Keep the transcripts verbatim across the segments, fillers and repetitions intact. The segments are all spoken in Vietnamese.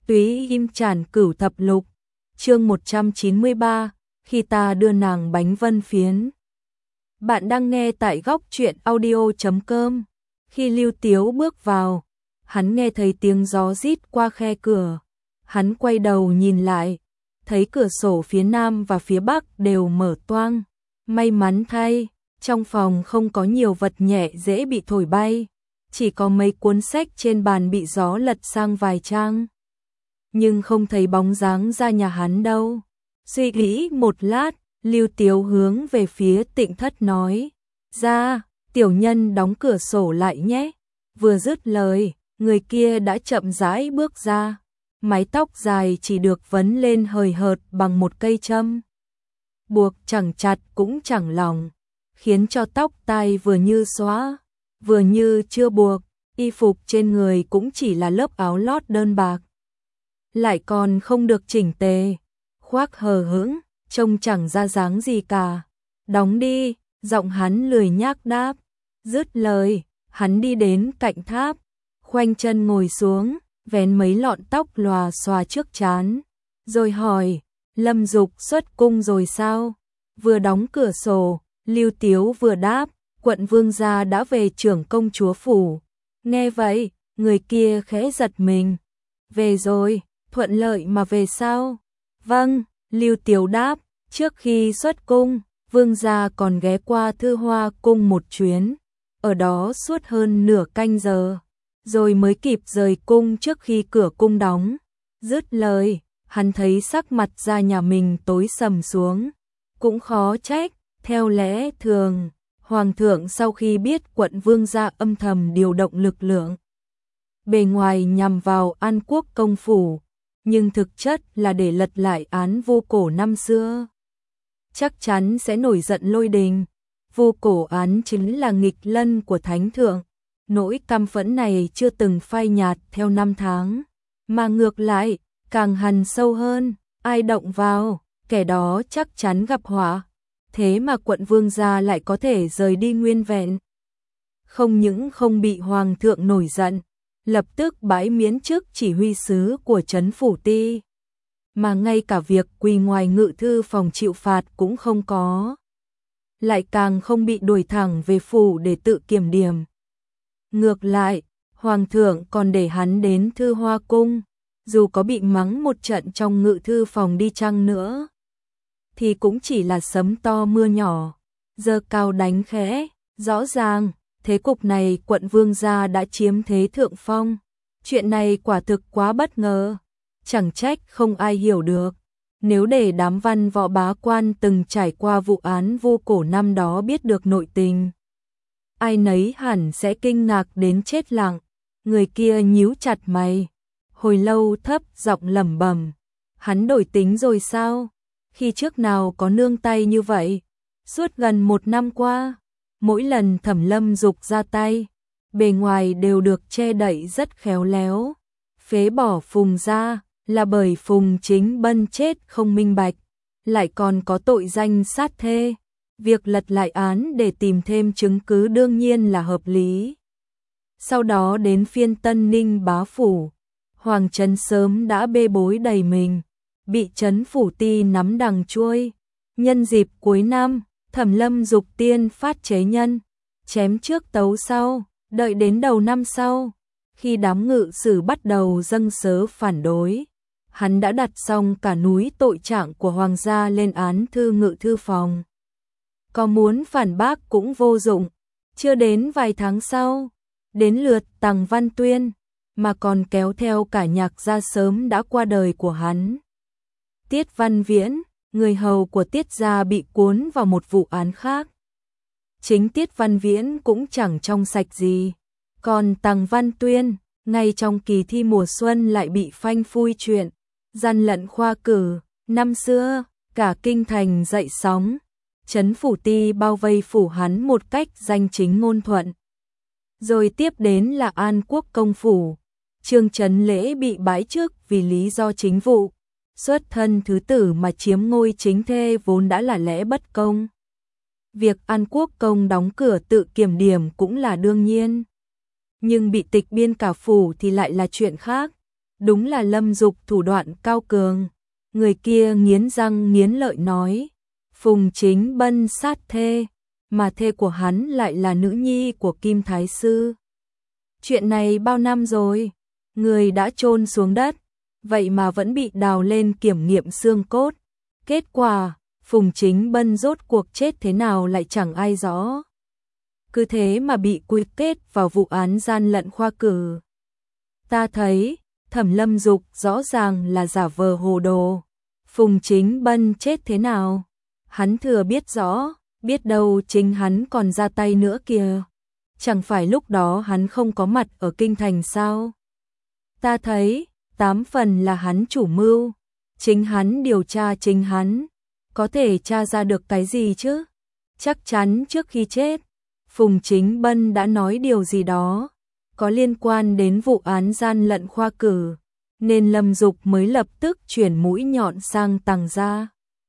Túy Im Tràn Cửu Thập Lục, chương một trăm chín mươi ba, khi ta đưa nàng bánh vân phiến. Bạn đang nghe tại góc truyện audio chấm com. Khi Lưu Tiếu bước vào, hắn nghe thấy tiếng gió rít qua khe cửa. Hắn quay đầu nhìn lại, thấy cửa sổ phía nam và phía bắc đều mở toang. May mắn thay, trong phòng không có nhiều vật nhẹ dễ bị thổi bay, chỉ có mấy cuốn sách trên bàn bị gió lật sang vài trang. Nhưng không thấy bóng dáng ra nhà hắn đâu. Suy nghĩ một lát, Lưu Tiếu hướng về phía Tịnh Thất nói: "Ra, tiểu nhân đóng cửa sổ lại nhé." Vừa dứt lời, người kia đã chậm rãi bước ra. Mái tóc dài chỉ được vấn lên hời hợt bằng một cây châm. Buộc chẳng chặt cũng chẳng lỏng, khiến cho tóc tai vừa như xóa, vừa như chưa buộc. Y phục trên người cũng chỉ là lớp áo lót đơn bạc, lại còn không được chỉnh tề, khoác hờ hững, trông chẳng ra dáng gì cả. "Đóng đi," giọng hắn lười nhác đáp. Dứt lời, hắn đi đến cạnh tháp, khoanh chân ngồi xuống, vén mấy lọn tóc lòa xòa trước trán, rồi hỏi: "Lâm Dục xuất cung rồi sao?" Vừa đóng cửa sổ, Lưu Tiếu vừa đáp: "Quận vương gia đã về trưởng công chúa phủ." Nghe vậy, người kia khẽ giật mình. "Về rồi, thuận lợi mà về sao?" "Vâng," Lưu Tiếu đáp, "trước khi xuất cung, vương gia còn ghé qua Thư Hoa cung một chuyến, ở đó suốt hơn nửa canh giờ, rồi mới kịp rời cung trước khi cửa cung đóng." Dứt lời, hắn thấy sắc mặt gia nhà mình tối sầm xuống. Cũng khó trách, theo lẽ thường, hoàng thượng sau khi biết quận vương gia âm thầm điều động lực lượng bề ngoài nhằm vào An Quốc công phủ, nhưng thực chất là để lật lại án Vu Cổ năm xưa, chắc chắn sẽ nổi giận lôi đình. Vu Cổ án chính là nghịch lân của thánh thượng, nỗi căm phẫn này chưa từng phai nhạt theo năm tháng, mà ngược lại càng hằn sâu hơn. Ai động vào, kẻ đó chắc chắn gặp họa. Thế mà quận vương gia lại có thể rời đi nguyên vẹn, không những không bị hoàng thượng nổi giận, lập tức bãi miễn chức chỉ huy sứ của trấn phủ ti, mà ngay cả việc quỳ ngoài ngự thư phòng chịu phạt cũng không có, lại càng không bị đuổi thẳng về phủ để tự kiểm điểm. Ngược lại, hoàng thượng còn để hắn đến Thư Hoa cung, dù có bị mắng một trận trong ngự thư phòng đi chăng nữa, thì cũng chỉ là sấm to mưa nhỏ, giơ cao đánh khẽ. Rõ ràng, thế cục này quận vương gia đã chiếm thế thượng phong. Chuyện này quả thực quá bất ngờ, chẳng trách không ai hiểu được. Nếu để đám văn võ bá quan từng trải qua vụ án Vu Cổ năm đó biết được nội tình, ai nấy hẳn sẽ kinh ngạc đến chết lặng. Người kia nhíu chặt mày, hồi lâu thấp giọng lẩm bẩm: "Hắn đổi tính rồi sao? Khi trước nào có nương tay như vậy?" Suốt gần một năm qua, mỗi lần Thẩm Lâm Dục ra tay, bề ngoài đều được che đậy rất khéo léo. Phế bỏ Phùng ra là bởi Phùng Chính Bân chết không minh bạch, lại còn có tội danh sát thê. Việc lật lại án để tìm thêm chứng cứ đương nhiên là hợp lý. Sau đó đến phiên Tân Ninh bá phủ, Hoàng Trấn sớm đã bê bối đầy mình, bị trấn phủ ti nắm đằng chuôi. Nhân dịp cuối năm, Thẩm Lâm Dục tiên phát chế nhân, chém trước tấu sau, đợi đến đầu năm sau, khi đám ngự sử bắt đầu dâng sớ phản đối, hắn đã đặt xong cả núi tội trạng của hoàng gia lên án thư ngự thư phòng. Có muốn phản bác cũng vô dụng. Chưa đến vài tháng sau, đến lượt Tằng Văn Tuyên, mà còn kéo theo cả Nhạc gia sớm đã qua đời của hắn. Tiết Văn Viễn, người hầu của Tiết gia, bị cuốn vào một vụ án khác. Chính Tiết Văn Viễn cũng chẳng trong sạch gì, còn Tằng Văn Tuyên, ngay trong kỳ thi mùa xuân lại bị phanh phui chuyện gian lận khoa cử. Năm xưa, cả kinh thành dậy sóng, trấn phủ ti bao vây phủ hắn một cách danh chính ngôn thuận. Rồi tiếp đến là An Quốc công phủ, Trương Trấn Lễ bị bãi chức vì lý do chính vụ. Xuất thân thứ tử mà chiếm ngôi chính thê vốn đã là lẽ bất công. Việc An Quốc công đóng cửa tự kiểm điểm cũng là đương nhiên, nhưng bị tịch biên cả phủ thì lại là chuyện khác. đúng là Lâm Dục thủ đoạn cao cường. Người kia nghiến răng nghiến lợi nói, Phùng Chính Bân sát thê, mà thê của hắn lại là nữ nhi của Kim Thái Sư. Chuyện này bao năm rồi, người đã chôn xuống đất, vậy mà vẫn bị đào lên kiểm nghiệm xương cốt. Kết quả, Phùng Chính Bân rốt cuộc chết thế nào lại chẳng ai rõ. Cứ thế mà bị quy kết vào vụ án gian lận khoa cử. Ta thấy, Thẩm Lâm Dục rõ ràng là giả vờ hồ đồ. Phùng Chính Bân chết thế nào? Hắn thừa biết rõ, biết đâu chính hắn còn ra tay nữa kìa. Chẳng phải lúc đó hắn không có mặt ở kinh thành sao? Ta thấy, tám phần là hắn chủ mưu. Chính hắn điều tra chính hắn. Có thể tra ra được cái gì chứ? Chắc chắn trước khi chết, Phùng Chính Bân đã nói điều gì đó có liên quan đến vụ án gian lận khoa cử, nên Lâm Dục mới lập tức chuyển mũi nhọn sang Tằng gia.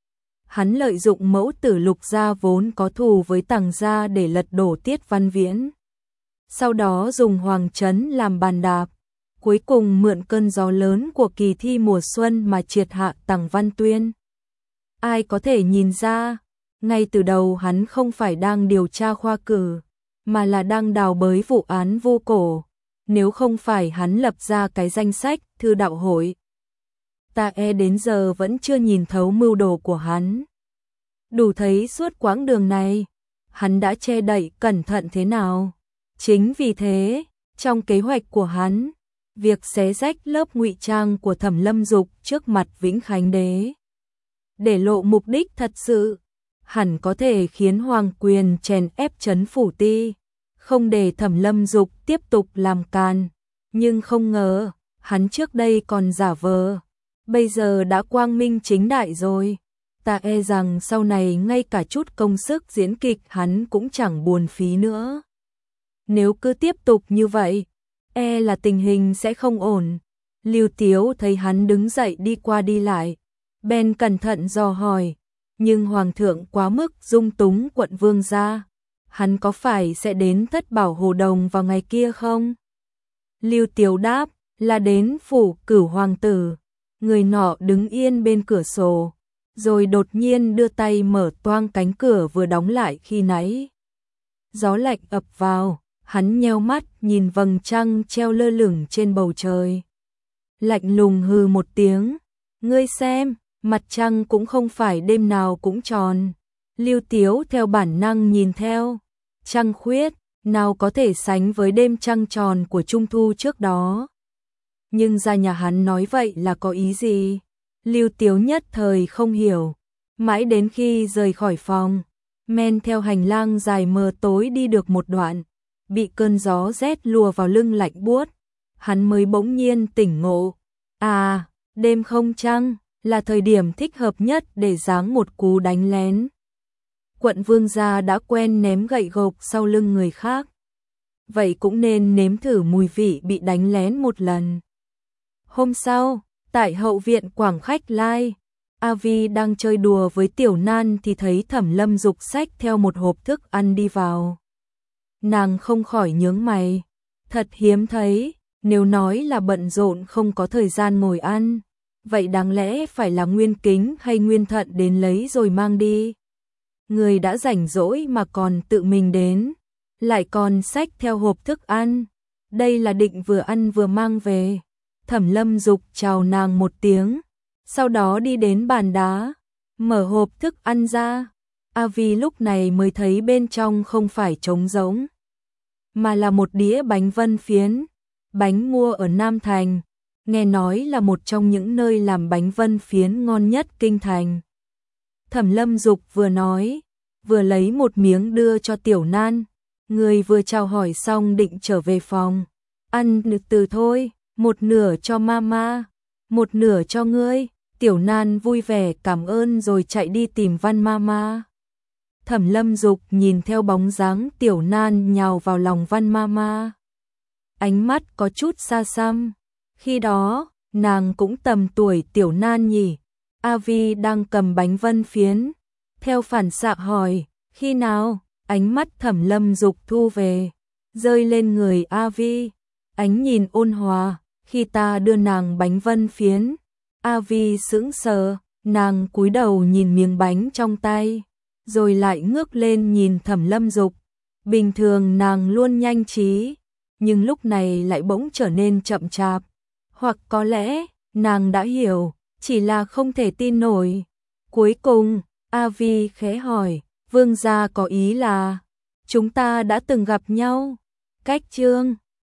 Hắn lợi dụng mẫu tử Lục gia vốn có thù với Tằng gia để lật đổ Tiết Văn Viễn. Sau đó dùng Hoàng Trấn làm bàn đạp, cuối cùng mượn cơn gió lớn của kỳ thi mùa xuân mà triệt hạ Tằng Văn Tuyên. Ai có thể nhìn ra, ngay từ đầu hắn không phải đang điều tra khoa cử, mà là đang đào bới vụ án vu cổ, nếu không phải hắn lập ra cái danh sách thư đạo hội. Ta e đến giờ vẫn chưa nhìn thấu mưu đồ của hắn. Đủ thấy suốt quãng đường này, hắn đã che đậy cẩn thận thế nào. Chính vì thế, trong kế hoạch của hắn, việc xé rách lớp ngụy trang của Thẩm Lâm Dục trước mặt Vĩnh Khánh Đế, để lộ mục đích thật sự, hẳn có thể khiến Hoàng Quyền chèn ép Trấn Phủ Ti, không để Thẩm Lâm Dục tiếp tục làm càn. Nhưng không ngờ, hắn trước đây còn giả vờ, bây giờ đã quang minh chính đại rồi. Ta e rằng sau này ngay cả chút công sức diễn kịch hắn cũng chẳng buồn phí nữa. Nếu cứ tiếp tục như vậy, e là tình hình sẽ không ổn. Lưu Tiếu thấy hắn đứng dậy đi qua đi lại, bèn cẩn thận dò hỏi, nhưng Hoàng thượng quá mức dung túng quận Vương gia, hắn có phải sẽ đến Thất Bảo Hồ Đồng vào ngày kia không? Lưu Tiếu đáp, là đến phủ Cửu Hoàng tử. Người nọ đứng yên bên cửa sổ, rồi đột nhiên đưa tay mở toang cánh cửa vừa đóng lại khi nãy. Gió lạnh ập vào, hắn nheo mắt nhìn vầng trăng treo lơ lửng trên bầu trời. Lạnh lùng hừ một tiếng, ngươi xem, mặt trăng cũng không phải đêm nào cũng tròn. Lưu Tiếu theo bản năng nhìn theo, trăng khuyết, nào có thể sánh với đêm trăng tròn của Trung Thu trước đó. Nhưng ra nhà hắn nói vậy là có ý gì? Lưu Tiếu nhất thời không hiểu, mãi đến khi rời khỏi phòng, men theo hành lang dài mờ tối đi được một đoạn, bị cơn gió rét lùa vào lưng lạnh buốt, hắn mới bỗng nhiên tỉnh ngộ. À, đêm không trăng là thời điểm thích hợp nhất để giáng một cú đánh lén. Quận Vương gia đã quen ném gậy gộc sau lưng người khác, vậy cũng nên nếm thử mùi vị bị đánh lén một lần. Hôm sau, tại hậu viện Quảng Khách Lai, A Vi đang chơi đùa với Tiểu Nan thì thấy Thẩm Lâm Dục xách theo một hộp thức ăn đi vào. Nàng không khỏi nhướng mày, thật hiếm thấy, nếu nói là bận rộn không có thời gian ngồi ăn, vậy đáng lẽ phải là Nguyên Kính hay Nguyên Thận đến lấy rồi mang đi. Người đã rảnh rỗi mà còn tự mình đến, lại còn xách theo hộp thức ăn, đây là định vừa ăn vừa mang về. Thẩm Lâm Dục chào nàng một tiếng, sau đó đi đến bàn đá, mở hộp thức ăn ra. A Vi lúc này mới thấy bên trong không phải trống rỗng, mà là một đĩa bánh vân phiến, bánh mua ở Nam Thành, nghe nói là một trong những nơi làm bánh vân phiến ngon nhất kinh thành. Thẩm Lâm Dục vừa nói, vừa lấy một miếng đưa cho Tiểu Nan, người vừa chào hỏi xong định trở về phòng. Ăn từ thôi, một nửa cho mama, một nửa cho ngươi. Tiểu Nan vui vẻ cảm ơn rồi chạy đi tìm Văn mama. Thẩm Lâm Dục nhìn theo bóng dáng Tiểu Nan nhào vào lòng Văn mama, ánh mắt có chút xa xăm. Khi đó, nàng cũng tầm tuổi Tiểu Nan nhỉ. A Vi đang cầm bánh vân phiến, theo phản xạ hỏi, khi nào? Ánh mắt Thẩm Lâm Dục thu về, rơi lên người A Vi, ánh nhìn ôn hòa, khi ta đưa nàng bánh vân phiến. A Vi sững sờ, nàng cúi đầu nhìn miếng bánh trong tay, rồi lại ngước lên nhìn Thẩm Lâm Dục. Bình thường nàng luôn nhanh trí, nhưng lúc này lại bỗng trở nên chậm chạp. Hoặc có lẽ, nàng đã hiểu, chỉ là không thể tin nổi. Cuối cùng, A Vi khẽ hỏi, vương gia có ý là chúng ta đã từng gặp nhau? Cách chương